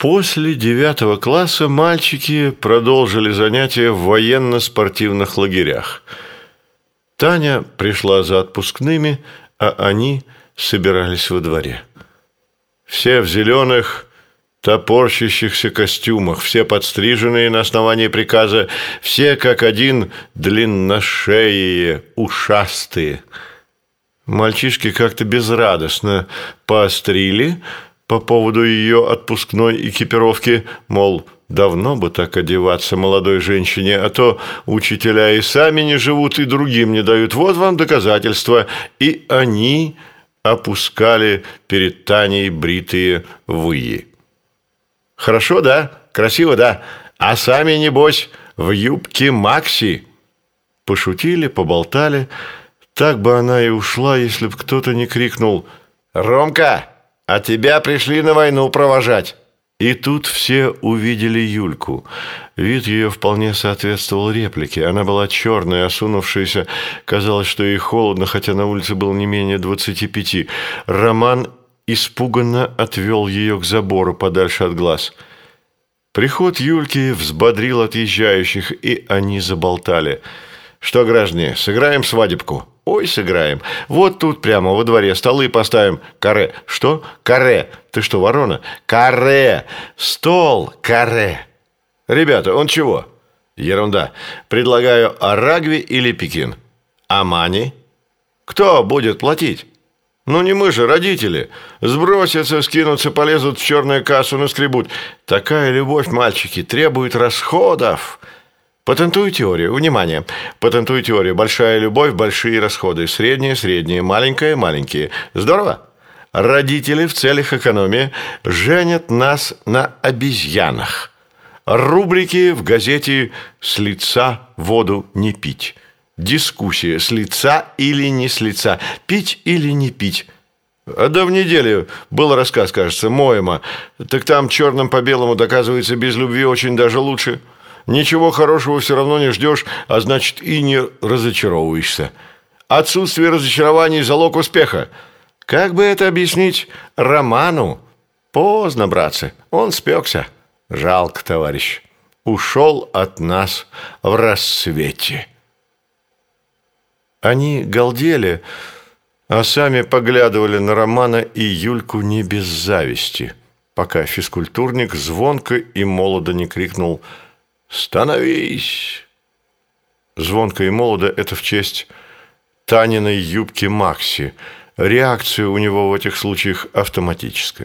После 9 класса мальчики продолжили занятия в военно-спортивных лагерях. Таня пришла за отпускными, а они собирались во дворе. Все в зеленых, топорщащихся костюмах, все подстриженные на основании приказа, все как один длинношеие, ушастые. Мальчишки как-то безрадостно поострили по поводу ее отпускной экипировки, мол, давно бы так одеваться молодой женщине, а то учителя и сами не живут, и другим не дают. Вот вам доказательства. И они опускали перед Таней бритые выи. Хорошо, да? Красиво, да? А сами, небось, в юбке Макси. Пошутили, поболтали. Так бы она и ушла, если бы кто-то не крикнул: «Ромка, а тебя пришли на войну провожать!» И тут все увидели Юльку. Вид ее вполне соответствовал реплике. Она была черная, осунувшаяся. Казалось, что ей холодно, хотя на улице было не менее 25. Роман испуганно отвел ее к забору подальше от глаз. Приход Юльки взбодрил отъезжающих, и они заболтали. «Что, граждане, сыграем свадебку?» «Ой, сыграем. Вот тут прямо во дворе столы поставим. Каре». «Что? Каре. Ты что, ворона?» «Каре. Стол. Каре». «Ребята, он чего?» «Ерунда. Предлагаю рагби или пекин». «А мани?» «Кто будет платить?» «Ну не мы же, родители. Сбросятся, скинутся, полезут в черную кассу, наскребут. Такая любовь, мальчики, требует расходов». Патентую теорию. Внимание! Патентую теорию. Большая любовь, большие расходы. Средние, средние. Маленькое, маленькие. Здорово? Родители в целях экономии женят нас на обезьянах. Рубрики в газете «С лица воду не пить». Дискуссия: с лица или не с лица. Пить или не пить. Да в неделю был рассказ, кажется, Моэма. Так там черным по белому доказывается, без любви очень даже лучше. Ничего хорошего все равно не ждешь, а значит и не разочаровываешься. Отсутствие разочарований – залог успеха. Как бы это объяснить Роману? Поздно, братцы, он спекся. Жалко, товарищ. Ушел от нас в рассвете. Они галдели, а сами поглядывали на Романа и Юльку не без зависти, пока физкультурник звонко и молодо не крикнул: «Становись!» Звонко и молодо – это в честь Таниной юбки Макси. Реакция у него в этих случаях автоматическая.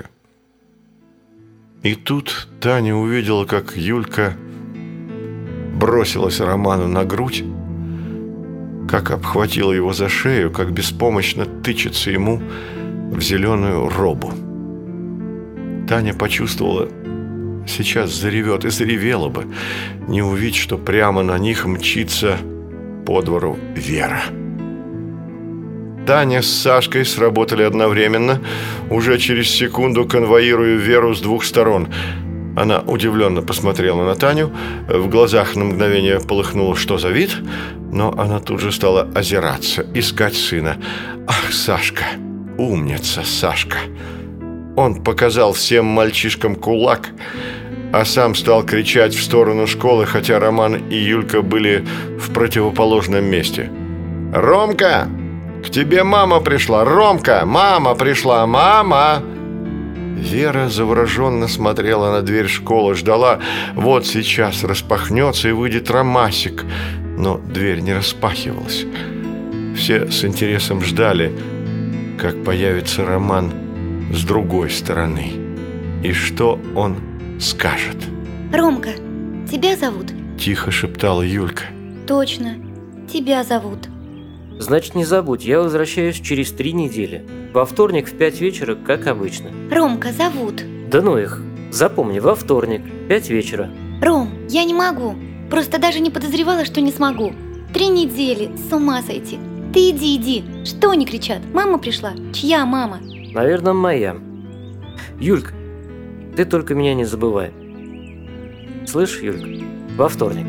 И тут Таня увидела, как Юлька бросилась Роману на грудь, как обхватила его за шею, как беспомощно тычется ему в зеленую робу. Таня почувствовала, сейчас заревет, и заревела бы, не увидеть, что прямо на них мчится по двору Вера. Таня с Сашкой сработали одновременно, уже через секунду конвоируя Веру с двух сторон. Она удивленно посмотрела на Таню, в глазах на мгновение полыхнуло: что за вид? Но она тут же стала озираться, искать сына. «Ах, Сашка! Умница, Сашка!» Он показал всем мальчишкам кулак, а сам стал кричать в сторону школы, хотя Роман и Юлька были в противоположном месте. «Ромка! К тебе мама пришла! Ромка! Мама пришла! Мама!» Вера завороженно смотрела на дверь школы, ждала, вот сейчас распахнется и выйдет Ромасик. Но дверь не распахивалась. Все с интересом ждали, как появится Роман с другой стороны. И что он скажет. «Ромка, тебя зовут?» – тихо шептала Юлька. «Точно, тебя зовут». «Значит, не забудь, я возвращаюсь через 3 недели. Во вторник в 5 вечера, как обычно». «Ромка, зовут». «Да ну их. Запомни, во вторник, 5 вечера». «Ром, я не могу. Просто даже не подозревала, что не смогу. 3 недели, с ума сойти. Ты иди. Что они кричат? Мама пришла? Чья мама?» «Наверное, моя. Юлька, ты только меня не забывай. Слышь, Юлька, во вторник».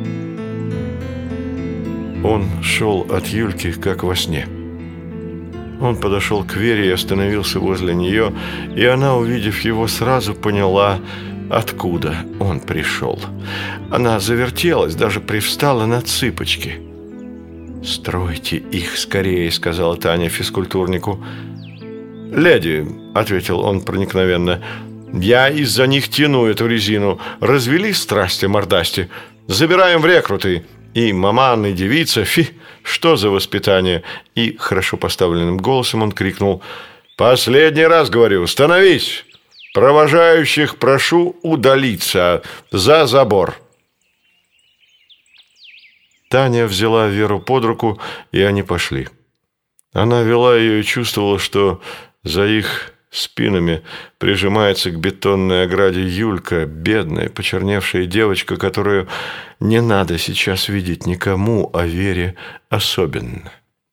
Он шел от Юльки, как во сне. Он подошел к Вере и остановился возле нее, и она, увидев его, сразу поняла, откуда он пришел. Она завертелась, даже привстала на цыпочки. «Стройте их скорее», — сказала Таня физкультурнику. «Леди», — ответил он проникновенно, — «я из-за них тяну эту резину. Развели страсти-мордасти. Забираем в рекруты. И маман, и девица. Фи, что за воспитание?» И хорошо поставленным голосом он крикнул: «Последний раз говорю, становись! Провожающих прошу удалиться за забор». Таня взяла Веру под руку, и они пошли. Она вела ее и чувствовала, что за их спинами прижимается к бетонной ограде Юлька, бедная, почерневшая девочка, которую не надо сейчас видеть никому, а Вере особенно.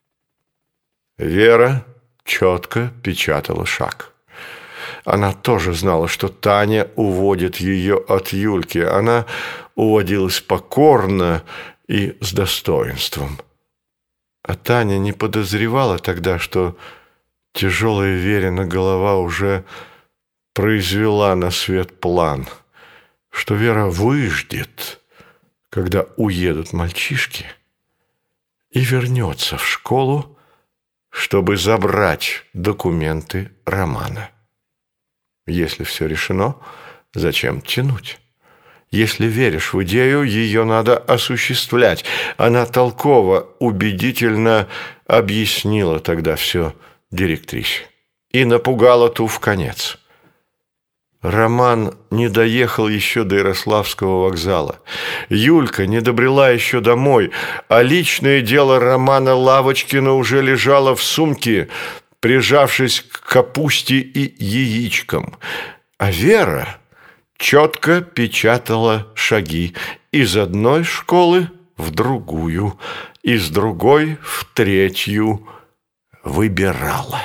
Вера четко печатала шаг. Она тоже знала, что Таня уводит ее от Юльки. Она уводилась покорно и с достоинством. А Таня не подозревала тогда, что тяжелая Верина голова уже произвела на свет план, что Вера выждет, когда уедут мальчишки, и вернется в школу, чтобы забрать документы Романа. Если все решено, зачем тянуть? Если веришь в идею, ее надо осуществлять. Она толково, убедительно объяснила тогда все директрисе и напугала ту вконец. Роман не доехал еще до Ярославского вокзала. Юлька не добрела еще домой, а личное дело Романа Лавочкина уже лежало в сумке, прижавшись к капусте и яичкам. А Вера четко печатала шаги из одной школы в другую, из другой в третью, выбирала.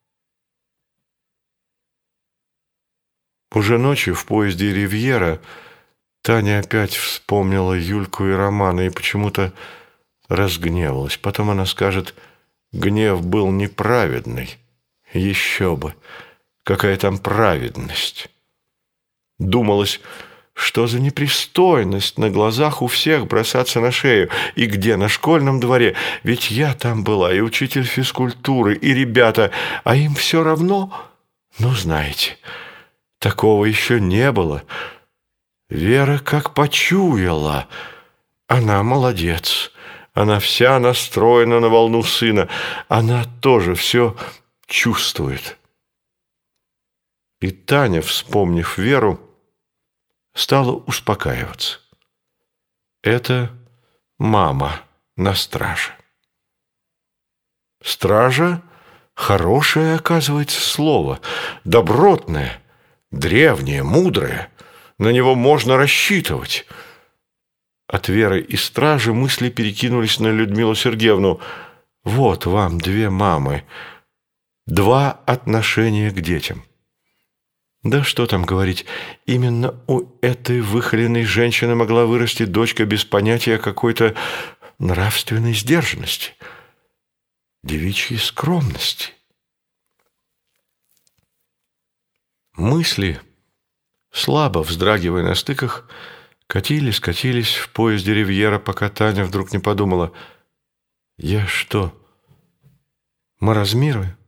Уже ночью в поезде «Ривьера» Таня опять вспомнила Юльку и Романа и почему-то разгневалась. Потом она скажет: гнев был неправедный. Еще бы! Какая там праведность! Думалось, что за непристойность на глазах у всех бросаться на шею. И где? На школьном дворе. Ведь я там была, и учитель физкультуры, и ребята. А им все равно? Ну, знаете, такого еще не было. Вера как почуяла. Она молодец. Она вся настроена на волну сына. Она тоже все чувствует. И Таня, вспомнив Веру, стала успокаиваться. Это мама на страже. Стража — хорошее, оказывается, слово, добротное, древнее, мудрое. На него можно рассчитывать. От Веры и стражи мысли перекинулись на Людмилу Сергеевну. Вот вам две мамы, два отношения к детям. Да что там говорить, именно у этой выхоленной женщины могла вырасти дочка без понятия о какой-то нравственной сдержанности, девичьей скромности. Мысли, слабо вздрагивая на стыках, катились в поезде «Ривьера», пока Таня вдруг не подумала: «Я что, маразмирую?»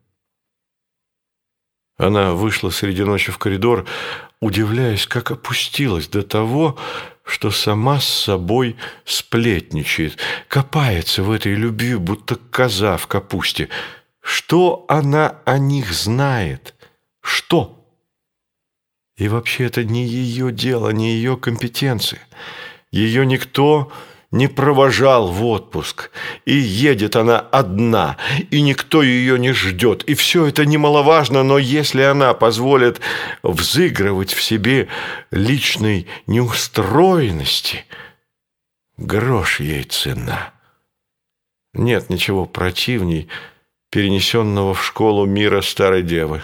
Она вышла среди ночи в коридор, удивляясь, как опустилась до того, что сама с собой сплетничает, копается в этой любви, будто коза в капусте. Что она о них знает? Что? И вообще это не ее дело, не ее компетенция. Ее никто не провожал в отпуск, и едет она одна, и никто ее не ждет, и все это немаловажно, но если она позволит взыгрывать в себе личной неустроенности, грош ей цена. Нет ничего противней перенесенного в школу мира старой девы.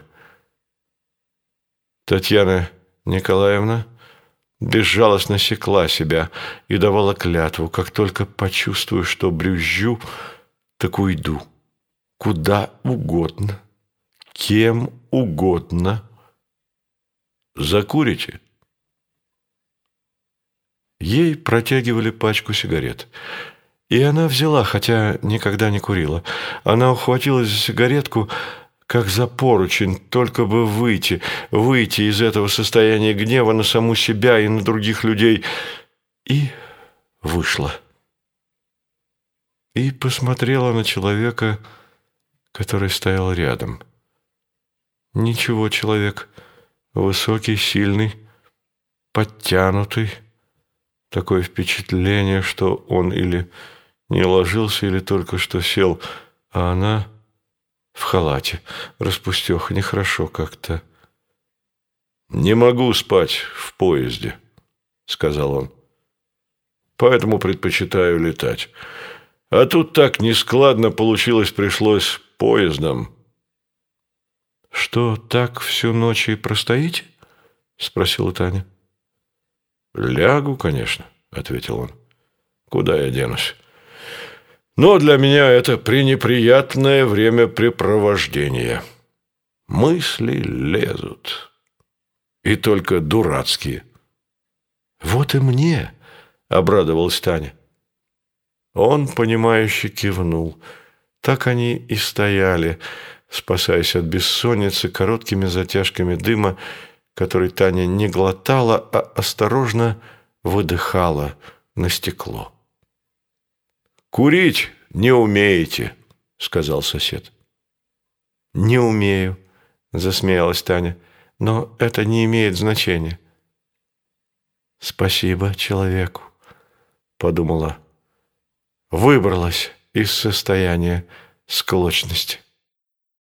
Татьяна Николаевна безжалостно секла себя и давала клятву: как только почувствую, что брюзжу, так уйду. куда угодно, кем угодно. Закурите?» Ей протягивали пачку сигарет. И она взяла, хотя никогда не курила. Она ухватилась за сигаретку, как за поручень, только бы выйти из этого состояния гнева на саму себя и на других людей. И вышла. И посмотрела на человека, который стоял рядом. Ничего, человек высокий, сильный, подтянутый. Такое впечатление, что он или не ложился, или только что сел, а она в халате, распустех, нехорошо как-то. «Не могу спать в поезде», — сказал он. «Поэтому предпочитаю летать. А тут так нескладно получилось, пришлось поездом». «Что, так всю ночь и простоите?» — спросила Таня. «Лягу, конечно», — ответил он. «Куда я денусь? Но для меня это пренеприятное времяпрепровождение. Мысли лезут. И только дурацкие». «Вот и мне», — обрадовалась Таня. Он, понимающе кивнул. Так они и стояли, спасаясь от бессонницы короткими затяжками дыма, который Таня не глотала, а осторожно выдыхала на стекло. «Курить не умеете», — сказал сосед. «Не умею», — засмеялась Таня, — «но это не имеет значения». «Спасибо человеку», — подумала. Выбралась из состояния склочности.